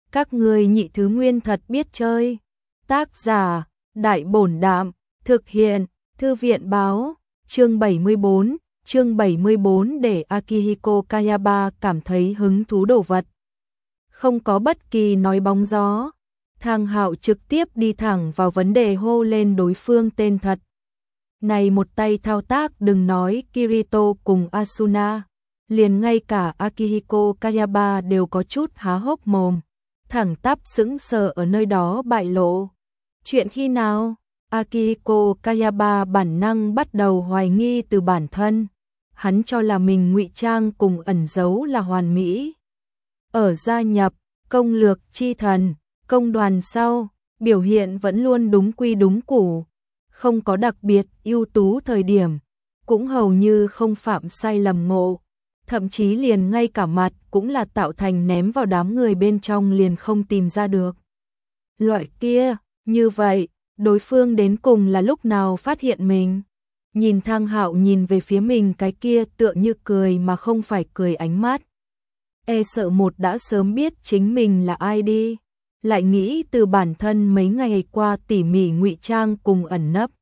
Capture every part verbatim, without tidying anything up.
Các ngươi nhị thứ nguyên thật biết chơi. Tác giả, Đại Bổn Đạm, thực hiện, Thư viện Báo, chương bảy mươi bốn, chương bảy mươi bốn để Akihiko Kayaba cảm thấy hứng thú đồ vật. Không có bất kỳ nói bóng gió, Thang Hạo trực tiếp đi thẳng vào vấn đề, hô lên đối phương tên thật. Này một tay thao tác, đừng nói Kirito cùng Asuna, liền ngay cả Akihiko Kayaba đều có chút há hốc mồm, thẳng tắp sững sờ ở nơi đó bại lộ. Chuyện khi nào? Akihiko Kayaba bản năng bắt đầu hoài nghi từ bản thân. Hắn cho là mình ngụy trang cùng ẩn giấu là hoàn mỹ. Ở gia nhập công lược chi thần, công đoàn sau, biểu hiện vẫn luôn đúng quy đúng củ, không có đặc biệt ưu tú thời điểm, cũng hầu như không phạm sai lầm ngộ, thậm chí liền ngay cả mặt cũng là tạo thành ném vào đám người bên trong liền không tìm ra được. Loại kia, như vậy, đối phương đến cùng là lúc nào phát hiện mình? Nhìn Thang Hạo nhìn về phía mình cái kia tựa như cười mà không phải cười ánh mắt. E sợ một đã sớm biết chính mình là ai đi, lại nghĩ từ bản thân mấy ngày qua tỉ mỉ ngụy trang cùng ẩn nấp.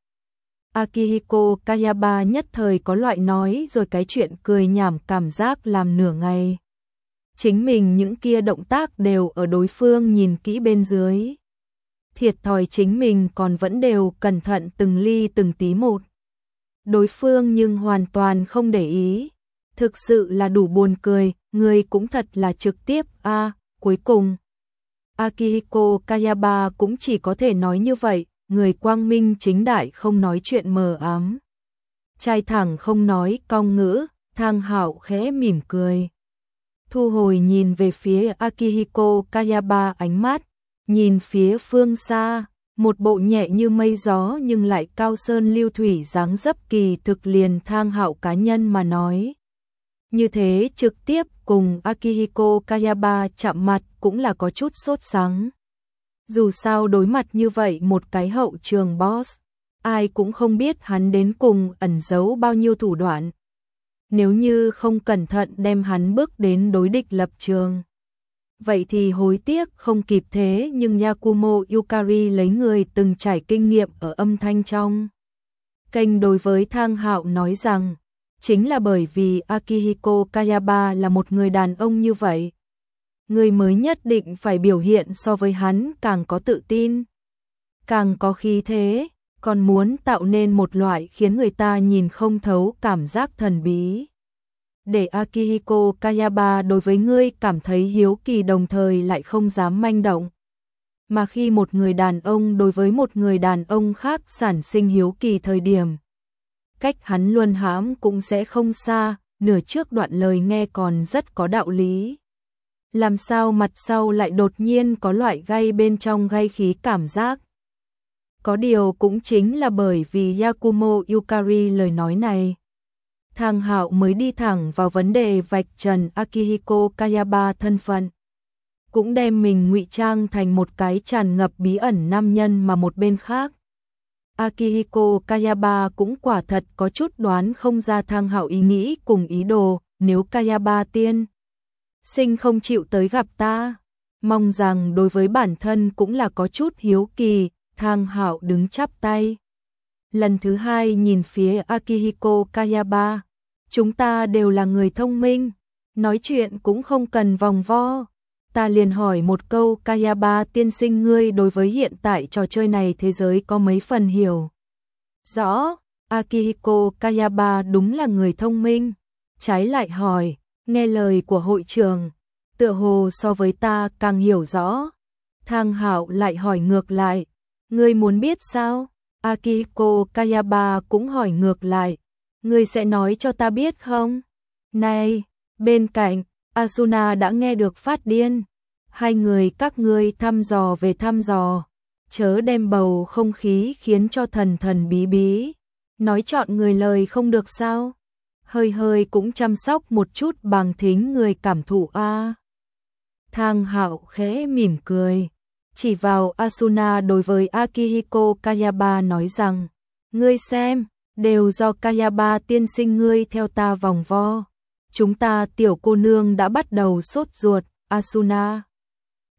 Akihiko Kayaba nhất thời có loại nói rồi cái chuyện cười nhảm cảm giác làm nửa ngày. Chính mình những kia động tác đều ở đối phương nhìn kỹ bên dưới. Thiệt thòi chính mình còn vẫn đều cẩn thận từng ly từng tí một. Đối phương nhưng hoàn toàn không để ý. Thực sự là đủ buồn cười, người cũng thật là trực tiếp a. À, cuối cùng Akihiko Kayaba cũng chỉ có thể nói như vậy, người quang minh chính đại không nói chuyện mờ ám. Trai thẳng không nói cong ngữ, Thang Hạo khẽ mỉm cười. Thu hồi nhìn về phía Akihiko Kayaba ánh mắt, nhìn phía phương xa, một bộ nhẹ như mây gió nhưng lại cao sơn lưu thủy dáng dấp kỳ thực liền Thang Hạo cá nhân mà nói. Như thế trực tiếp cùng Akihiko Kayaba chạm mặt cũng là có chút sốt sắng. Dù sao đối mặt như vậy một cái hậu trường boss, ai cũng không biết hắn đến cùng ẩn giấu bao nhiêu thủ đoạn. Nếu như không cẩn thận đem hắn bước đến đối địch lập trường, vậy thì hối tiếc không kịp. Thế nhưng Yakumo Yukari lấy người từng trải kinh nghiệm ở âm thanh trong kênh đối với Thang Hạo nói rằng, chính là bởi vì Akihiko Kayaba là một người đàn ông như vậy, người mới nhất định phải biểu hiện so với hắn càng có tự tin, càng có khí thế, còn muốn tạo nên một loại khiến người ta nhìn không thấu cảm giác thần bí. Để Akihiko Kayaba đối với ngươi cảm thấy hiếu kỳ đồng thời lại không dám manh động. Mà khi một người đàn ông đối với một người đàn ông khác sản sinh hiếu kỳ thời điểm, cách hắn luân hãm cũng sẽ không xa, nửa trước đoạn lời nghe còn rất có đạo lý. Làm sao mặt sau lại đột nhiên có loại gay bên trong gay khí cảm giác? Có điều cũng chính là bởi vì Yakumo Yukari lời nói này, Thang Hạo mới đi thẳng vào vấn đề vạch trần Akihiko Kayaba thân phận, cũng đem mình ngụy trang thành một cái tràn ngập bí ẩn nam nhân mà một bên khác. Akihiko Kayaba cũng quả thật có chút đoán không ra Thang Hạo ý nghĩ cùng ý đồ, nếu Kayaba tiên sinh không chịu tới gặp ta, mong rằng đối với bản thân cũng là có chút hiếu kỳ. Thang Hạo đứng chắp tay, lần thứ hai nhìn phía Akihiko Kayaba, chúng ta đều là người thông minh, nói chuyện cũng không cần vòng vo. Ta liền hỏi một câu, Kayaba tiên sinh, ngươi đối với hiện tại trò chơi này thế giới có mấy phần hiểu rõ? Akihiko Kayaba đúng là người thông minh, trái lại hỏi, nghe lời của hội trưởng, tựa hồ so với ta càng hiểu rõ. Thang Hạo lại hỏi ngược lại, ngươi muốn biết sao? Akihiko Kayaba cũng hỏi ngược lại, ngươi sẽ nói cho ta biết không? Này, bên cạnh, Asuna đã nghe được phát điên. Hai người các ngươi thăm dò về thăm dò, chớ đem bầu không khí khiến cho thần thần bí bí. Nói chọn người lời không được sao? Hơi hơi cũng chăm sóc một chút bằng thính người cảm thụ a. À. Thang Hạo khẽ mỉm cười, chỉ vào Asuna đối với Akihiko Kayaba nói rằng, ngươi xem, đều do Kayaba tiên sinh ngươi theo ta vòng vo. Chúng ta tiểu cô nương đã bắt đầu sốt ruột, Asuna.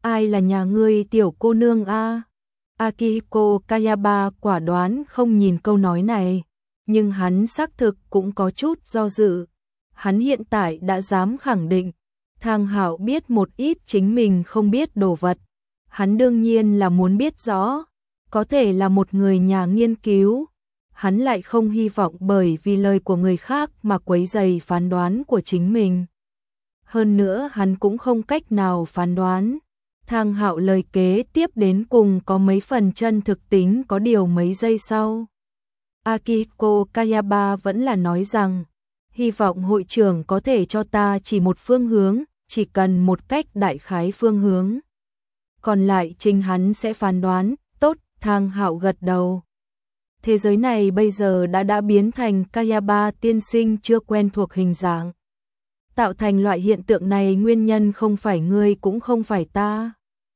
Ai là nhà ngươi tiểu cô nương a? Akihiko Kayaba quả đoán không nhìn câu nói này, nhưng hắn xác thực cũng có chút do dự. Hắn hiện tại đã dám khẳng định, Thang Hạo biết một ít chính mình không biết đồ vật. Hắn đương nhiên là muốn biết rõ, có thể là một người nhà nghiên cứu. Hắn lại không hy vọng bởi vì lời của người khác mà quấy rầy phán đoán của chính mình. Hơn nữa hắn cũng không cách nào phán đoán. Thang Hạo lời kế tiếp đến cùng có mấy phần chân thực tính, có điều mấy giây sau. Akihiko Kayaba vẫn là nói rằng, hy vọng hội trưởng có thể cho ta chỉ một phương hướng, chỉ cần một cách đại khái phương hướng. Còn lại chính hắn sẽ phán đoán. Tốt, Thang Hạo gật đầu. Thế giới này bây giờ đã đã biến thành Kayaba tiên sinh chưa quen thuộc hình dạng. Tạo thành loại hiện tượng này nguyên nhân không phải ngươi cũng không phải ta.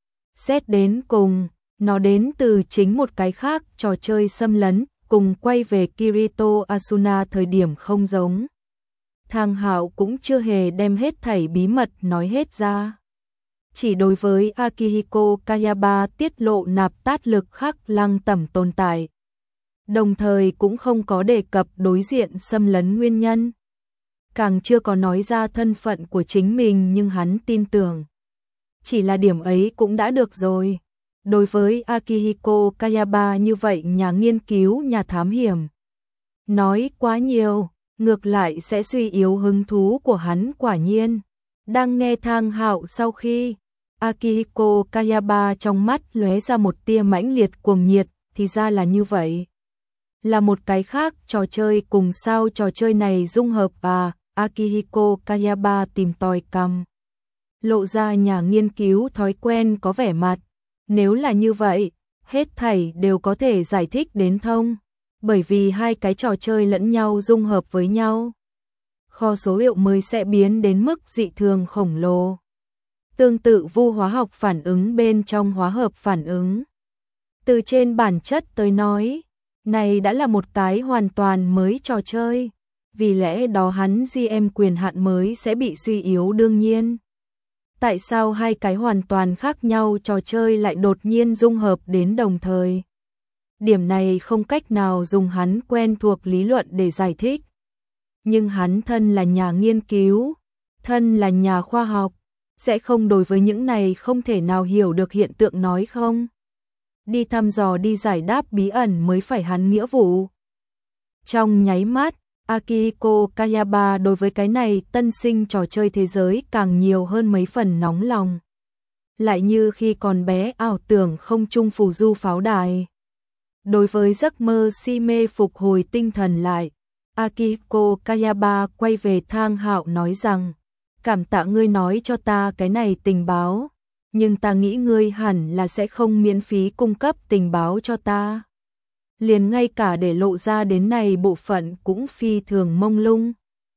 Xét đến cùng, nó đến từ chính một cái khác, trò chơi xâm lấn, cùng quay về Kirito Asuna thời điểm không giống. Thang Hạo cũng chưa hề đem hết thảy bí mật nói hết ra. Chỉ đối với Akihiko Kayaba tiết lộ nạp tát lực khắc lăng tẩm tồn tại. Đồng thời cũng không có đề cập đối diện xâm lấn nguyên nhân. Càng chưa có nói ra thân phận của chính mình, nhưng hắn tin tưởng. Chỉ là điểm ấy cũng đã được rồi. Đối với Akihiko Kayaba như vậy nhà nghiên cứu, nhà thám hiểm, nói quá nhiều, ngược lại sẽ suy yếu hứng thú của hắn. Quả nhiên, đang nghe Thang Hạo sau khi, Akihiko Kayaba trong mắt lóe ra một tia mãnh liệt cuồng nhiệt, thì ra là như vậy. Là một cái khác trò chơi cùng sao trò chơi này dung hợp à? Akihiko Kayaba tìm tòi cằm, lộ ra nhà nghiên cứu thói quen có vẻ mặt. Nếu là như vậy, hết thảy đều có thể giải thích đến thông, bởi vì hai cái trò chơi lẫn nhau dung hợp với nhau, kho số liệu mới sẽ biến đến mức dị thường khổng lồ. Tương tự vu hóa học phản ứng bên trong hóa hợp phản ứng. Từ trên bản chất tới nói, này đã là một cái hoàn toàn mới trò chơi, vì lẽ đó hắn giê em quyền hạn mới sẽ bị suy yếu đương nhiên. Tại sao hai cái hoàn toàn khác nhau trò chơi lại đột nhiên dung hợp đến đồng thời? Điểm này không cách nào dùng hắn quen thuộc lý luận để giải thích. Nhưng hắn thân là nhà nghiên cứu, thân là nhà khoa học, sẽ không đối với những này không thể nào hiểu được hiện tượng nói không? Đi thăm dò đi giải đáp bí ẩn mới phải hắn nghĩa vụ. Trong nháy mắt, Akihiko Kayaba đối với cái này tân sinh trò chơi thế giới càng nhiều hơn mấy phần nóng lòng. Lại như khi còn bé ảo tưởng không trung phù du pháo đài. Đối với giấc mơ si mê phục hồi tinh thần lại, Akihiko Kayaba quay về Thang Hạo nói rằng, cảm tạ ngươi nói cho ta cái này tình báo, nhưng ta nghĩ ngươi hẳn là sẽ không miễn phí cung cấp tình báo cho ta. Liền ngay cả để lộ ra đến này bộ phận cũng phi thường mông lung.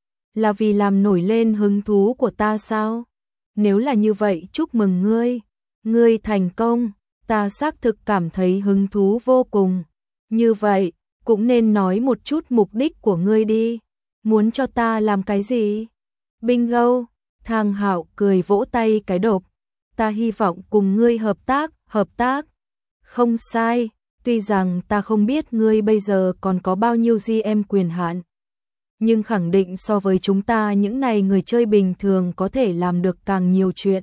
Là vì làm nổi lên hứng thú của ta sao? Nếu là như vậy chúc mừng ngươi, ngươi thành công, ta xác thực cảm thấy hứng thú vô cùng. Như vậy, cũng nên nói một chút mục đích của ngươi đi, muốn cho ta làm cái gì? Bingo, Thang Hạo cười vỗ tay cái đột, ta hy vọng cùng ngươi hợp tác, hợp tác. Không sai. Tuy rằng ta không biết ngươi bây giờ còn có bao nhiêu giê em quyền hạn, nhưng khẳng định so với chúng ta những này người chơi bình thường có thể làm được càng nhiều chuyện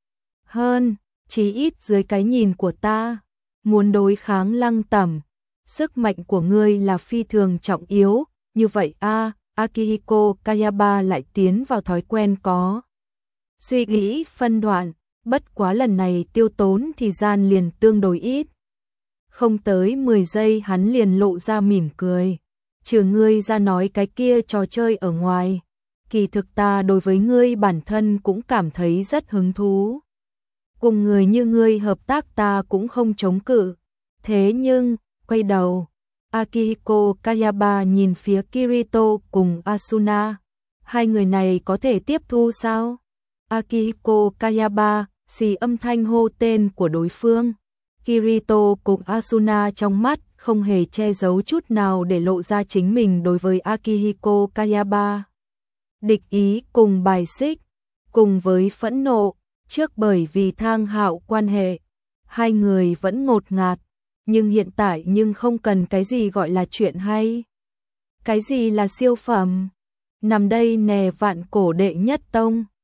hơn, chí ít dưới cái nhìn của ta. Muốn đối kháng Lăng Tẩm, sức mạnh của ngươi là phi thường trọng yếu, như vậy a à, Akihiko Kayaba lại tiến vào thói quen có suy nghĩ phân đoạn, bất quá lần này tiêu tốn thời gian liền tương đối ít. Không tới mười giây hắn liền lộ ra mỉm cười. Trừ ngươi ra nói cái kia trò chơi ở ngoài, kỳ thực ta đối với ngươi bản thân cũng cảm thấy rất hứng thú. Cùng người như ngươi hợp tác ta cũng không chống cự. Thế nhưng, quay đầu, Akihiko Kayaba nhìn phía Kirito cùng Asuna. Hai người này có thể tiếp thu sao? Akihiko Kayaba xì âm thanh hô tên của đối phương. Kirito cùng Asuna trong mắt không hề che giấu chút nào để lộ ra chính mình đối với Akihiko Kayaba. Địch ý cùng bài xích, cùng với phẫn nộ, trước bởi vì Thang Hạo quan hệ, hai người vẫn ngột ngạt, nhưng hiện tại nhưng không cần cái gì gọi là chuyện hay. Cái gì là siêu phẩm? Nằm đây nè vạn cổ đệ nhất tông.